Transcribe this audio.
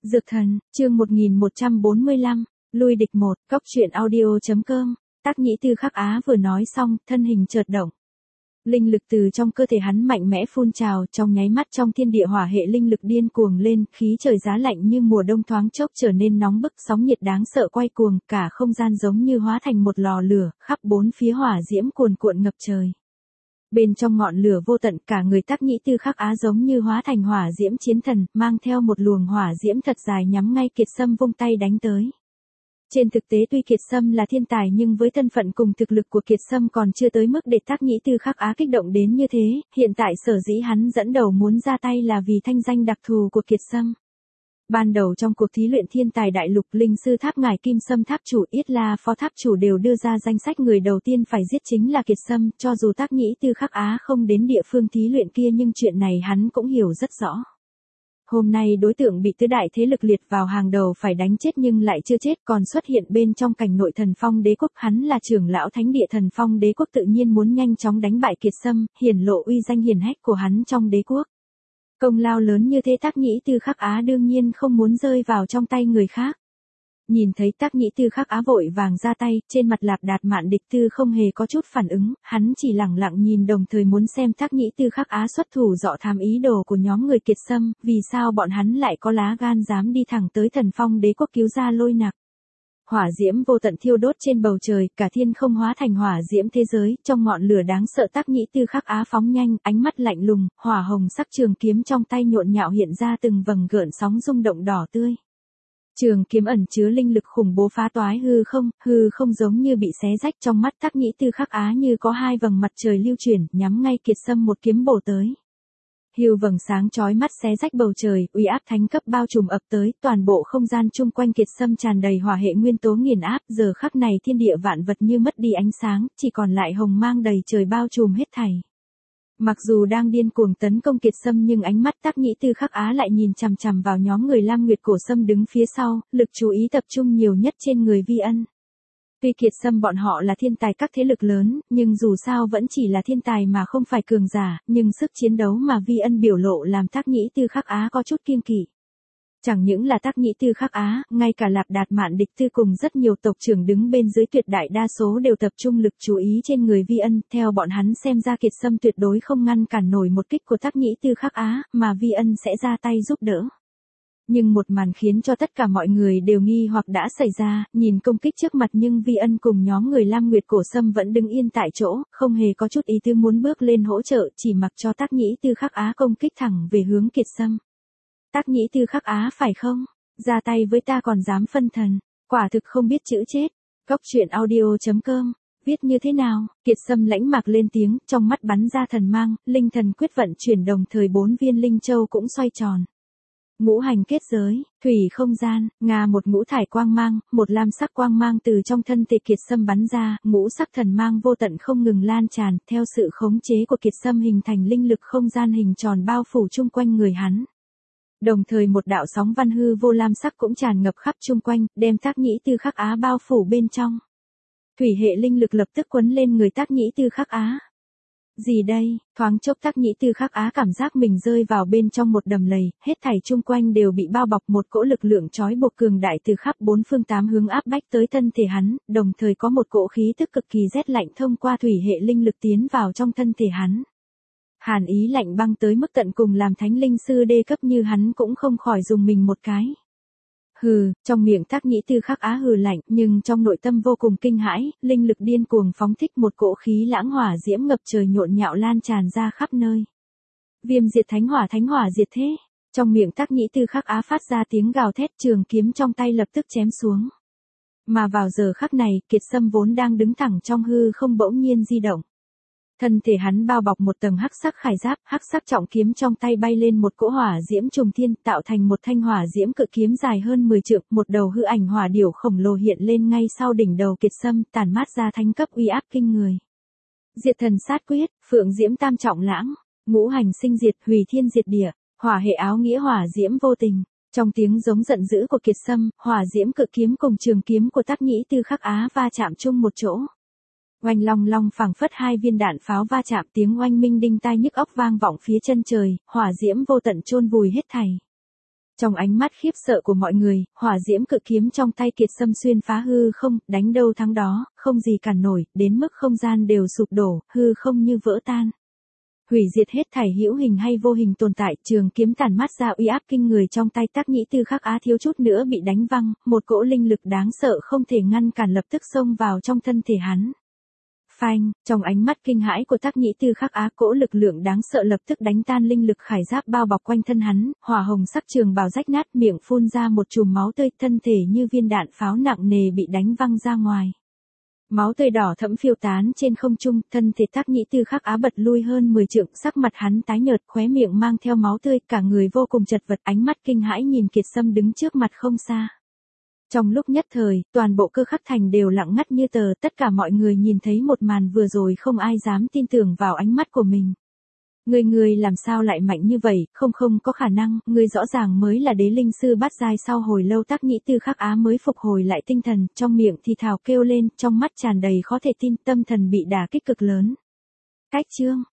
Dược thần, chương 1145, lui địch 1, cóc truyện audio.com, Tác Nhĩ Tư Khắc Á vừa nói xong, thân hình chợt động. Linh lực từ trong cơ thể hắn mạnh mẽ phun trào, trong nháy mắt trong thiên địa hỏa hệ linh lực điên cuồng lên, khí trời giá lạnh như mùa đông thoáng chốc trở nên nóng bức, sóng nhiệt đáng sợ quay cuồng, cả không gian giống như hóa thành một lò lửa, khắp bốn phía hỏa diễm cuồn cuộn ngập trời. Bên trong ngọn lửa vô tận, cả người Tác Nhĩ Tư Khắc Á giống như hóa thành hỏa diễm chiến thần, mang theo một luồng hỏa diễm thật dài nhắm ngay Kiệt Sâm vung tay đánh tới. Trên thực tế tuy Kiệt Sâm là thiên tài nhưng với thân phận cùng thực lực của Kiệt Sâm còn chưa tới mức để Tác Nhĩ Tư Khắc Á kích động đến như thế, hiện tại sở dĩ hắn dẫn đầu muốn ra tay là vì thanh danh đặc thù của Kiệt Sâm. Ban đầu trong cuộc thí luyện thiên tài đại lục, linh sư tháp ngải Kim Sâm tháp chủ, Yết La phó tháp chủ đều đưa ra danh sách người đầu tiên phải giết chính là Kiệt Sâm, cho dù Tác Nhĩ Tư Khắc Á không đến địa phương thí luyện kia nhưng chuyện này hắn cũng hiểu rất rõ. Hôm nay đối tượng bị tứ đại thế lực liệt vào hàng đầu phải đánh chết nhưng lại chưa chết, còn xuất hiện bên trong cảnh nội Thần Phong Đế quốc, hắn là trưởng lão thánh địa Thần Phong Đế quốc, tự nhiên muốn nhanh chóng đánh bại Kiệt Sâm, hiển lộ uy danh hiển hách của hắn trong đế quốc. Công lao lớn như thế Tác Nhĩ Tư Khắc Á đương nhiên không muốn rơi vào trong tay người khác. Nhìn thấy Tác Nhĩ Tư Khắc Á vội vàng ra tay, trên mặt Lạp Đạt Mạn Địch Tư không hề có chút phản ứng, hắn chỉ lẳng lặng nhìn đồng thời muốn xem Tác Nhĩ Tư Khắc Á xuất thủ dọ thám ý đồ của nhóm người Kiệt Sâm, vì sao bọn hắn lại có lá gan dám đi thẳng tới Thần Phong Đế quốc cứu ra Lôi Nặc. Hỏa diễm vô tận thiêu đốt trên bầu trời, cả thiên không hóa thành hỏa diễm thế giới, trong ngọn lửa đáng sợ Tác Nhĩ Tư Khắc Á phóng nhanh, ánh mắt lạnh lùng, hỏa hồng sắc trường kiếm trong tay nhộn nhạo hiện ra từng vầng gợn sóng rung động đỏ tươi. Trường kiếm ẩn chứa linh lực khủng bố phá toái hư không giống như bị xé rách, trong mắt Tác Nhĩ Tư Khắc Á như có hai vầng mặt trời lưu chuyển, nhắm ngay Kiệt Sâm một kiếm bổ tới. Hưu vầng sáng chói mắt xé rách bầu trời, uy áp thánh cấp bao trùm ập tới, toàn bộ không gian chung quanh Kiệt Sâm tràn đầy hỏa hệ nguyên tố nghiền áp, giờ khắc này thiên địa vạn vật như mất đi ánh sáng, chỉ còn lại hồng mang đầy trời bao trùm hết thảy. Mặc dù đang điên cuồng tấn công Kiệt Sâm nhưng ánh mắt Tác Nhĩ Tư Khắc Á lại nhìn chằm chằm vào nhóm người Lam Nguyệt Cổ Sâm đứng phía sau, lực chú ý tập trung nhiều nhất trên người Vi Ân. Tuy Kiệt Sâm bọn họ là thiên tài các thế lực lớn, nhưng dù sao vẫn chỉ là thiên tài mà không phải cường giả, nhưng sức chiến đấu mà Vi Ân biểu lộ làm Tác Nhĩ Tư Khắc Á có chút kiêng kỵ. Chẳng những là Tác Nhĩ Tư Khắc Á, ngay cả Lạp Đạt Mạn Địch Tư cùng rất nhiều tộc trưởng đứng bên dưới tuyệt đại đa số đều tập trung lực chú ý trên người Vi Ân, theo bọn hắn xem ra Kiệt Sâm tuyệt đối không ngăn cản nổi một kích của Tác Nhĩ Tư Khắc Á, mà Vi Ân sẽ ra tay giúp đỡ. Nhưng một màn khiến cho tất cả mọi người đều nghi hoặc đã xảy ra, nhìn công kích trước mặt nhưng Vi Ân cùng nhóm người Lam Nguyệt Cổ Sâm vẫn đứng yên tại chỗ, không hề có chút ý tư muốn bước lên hỗ trợ, chỉ mặc cho Tác Nhĩ Tư Khắc Á công kích thẳng về hướng Kiệt Sâm. Tác Nhĩ Tư Khắc Á phải không? Ra tay với ta còn dám phân thần, quả thực không biết chữ chết. Cóc truyện audio.com, viết như thế nào? Kiệt Sâm lãnh mạc lên tiếng, trong mắt bắn ra thần mang, linh thần quyết vận chuyển đồng thời 4 viên linh châu cũng xoay tròn. Ngũ hành kết giới, thủy không gian, một ngũ thải quang mang, một lam sắc quang mang từ trong thân thể Kiệt Sâm bắn ra, ngũ sắc thần mang vô tận không ngừng lan tràn, theo sự khống chế của Kiệt Sâm hình thành linh lực không gian hình tròn bao phủ chung quanh người hắn. Đồng thời một đạo sóng văn hư vô lam sắc cũng tràn ngập khắp chung quanh, đem Tác Nhĩ Tư Khắc Á bao phủ bên trong. Thủy hệ linh lực lập tức quấn lên người Tác Nhĩ Tư Khắc Á. Gì đây? Thoáng chốc Tác Nhĩ Tư Khắc Á cảm giác mình rơi vào bên trong một đầm lầy, hết thảy chung quanh đều bị bao bọc một cỗ lực lượng trói buộc cường đại từ khắp bốn phương tám hướng áp bách tới thân thể hắn, đồng thời có một cỗ khí tức cực kỳ rét lạnh thông qua thủy hệ linh lực tiến vào trong thân thể hắn. Hàn ý lạnh băng tới mức tận cùng làm thánh linh sư đê cấp như hắn cũng không khỏi dùng mình một cái. Hừ, trong miệng Tác Nhĩ Tư Khắc Á hừ lạnh, nhưng trong nội tâm vô cùng kinh hãi, linh lực điên cuồng phóng thích một cỗ khí lãng hỏa diễm ngập trời nhộn nhạo lan tràn ra khắp nơi. Viêm diệt thánh hỏa diệt thế. Trong miệng Tác Nhĩ Tư Khắc Á phát ra tiếng gào thét, trường kiếm trong tay lập tức chém xuống. Mà vào giờ khắc này, Kiệt Sâm vốn đang đứng thẳng trong hư không bỗng nhiên di động. Thân thể hắn bao bọc một tầng hắc sắc khải giáp, hắc sắc trọng kiếm trong tay bay lên một cỗ hỏa diễm trùng thiên, tạo thành một thanh hỏa diễm cự kiếm dài hơn 10 trượng, một đầu hư ảnh hỏa điểu khổng lồ hiện lên ngay sau đỉnh đầu Kiệt Sâm, tản mát ra thánh cấp uy áp kinh người. Diệt thần sát quyết, phượng diễm tam trọng lãng, ngũ hành sinh diệt, hủy thiên diệt địa, hỏa hệ áo nghĩa hỏa diễm vô tình. Trong tiếng giống giận dữ của Kiệt Sâm, hỏa diễm cự kiếm cùng trường kiếm của Tác Nhĩ Tư Khắc Á va chạm chung một chỗ. Oanh long long phảng phất hai viên đạn pháo va chạm, tiếng oanh minh đinh tai nhức óc vang vọng phía chân trời, hỏa diễm vô tận chôn vùi hết thảy. Trong ánh mắt khiếp sợ của mọi người, hỏa diễm cự kiếm trong tay Kiệt Sâm xuyên phá hư không, đánh đâu thắng đó, không gì cản nổi, đến mức không gian đều sụp đổ, hư không như vỡ tan. Hủy diệt hết thảy hữu hình hay vô hình tồn tại, trường kiếm tản mát ra uy áp kinh người trong tay Tác Nhĩ Tư Khắc Á thiếu chút nữa bị đánh văng, một cỗ linh lực đáng sợ không thể ngăn cản lập tức xông vào trong thân thể hắn. Phanh, trong ánh mắt kinh hãi của Tác Nhĩ Tư Khắc Á, cỗ lực lượng đáng sợ lập tức đánh tan linh lực khải giáp bao bọc quanh thân hắn, hỏa hồng sắc trường bào rách nát, miệng phun ra một chùm máu tươi, thân thể như viên đạn pháo nặng nề bị đánh văng ra ngoài. Máu tươi đỏ thẫm phiêu tán trên không trung, thân thể Tác Nhĩ Tư Khắc Á bật lui hơn 10 trượng, sắc mặt hắn tái nhợt, khóe miệng mang theo máu tươi, cả người vô cùng chật vật, ánh mắt kinh hãi nhìn Kiệt Sâm đứng trước mặt không xa. Trong lúc nhất thời, toàn bộ Cơ Khắc thành đều lặng ngắt như tờ, tất cả mọi người nhìn thấy một màn vừa rồi không ai dám tin tưởng vào ánh mắt của mình. Ngươi làm sao lại mạnh như vậy, không có khả năng, ngươi rõ ràng mới là đế linh sư bát giai. Sau hồi lâu Tác Nhĩ Tư Khắc Á mới phục hồi lại tinh thần, trong miệng thì thào kêu lên, trong mắt tràn đầy khó thể tin, tâm thần bị đả kích cực lớn. Cách chương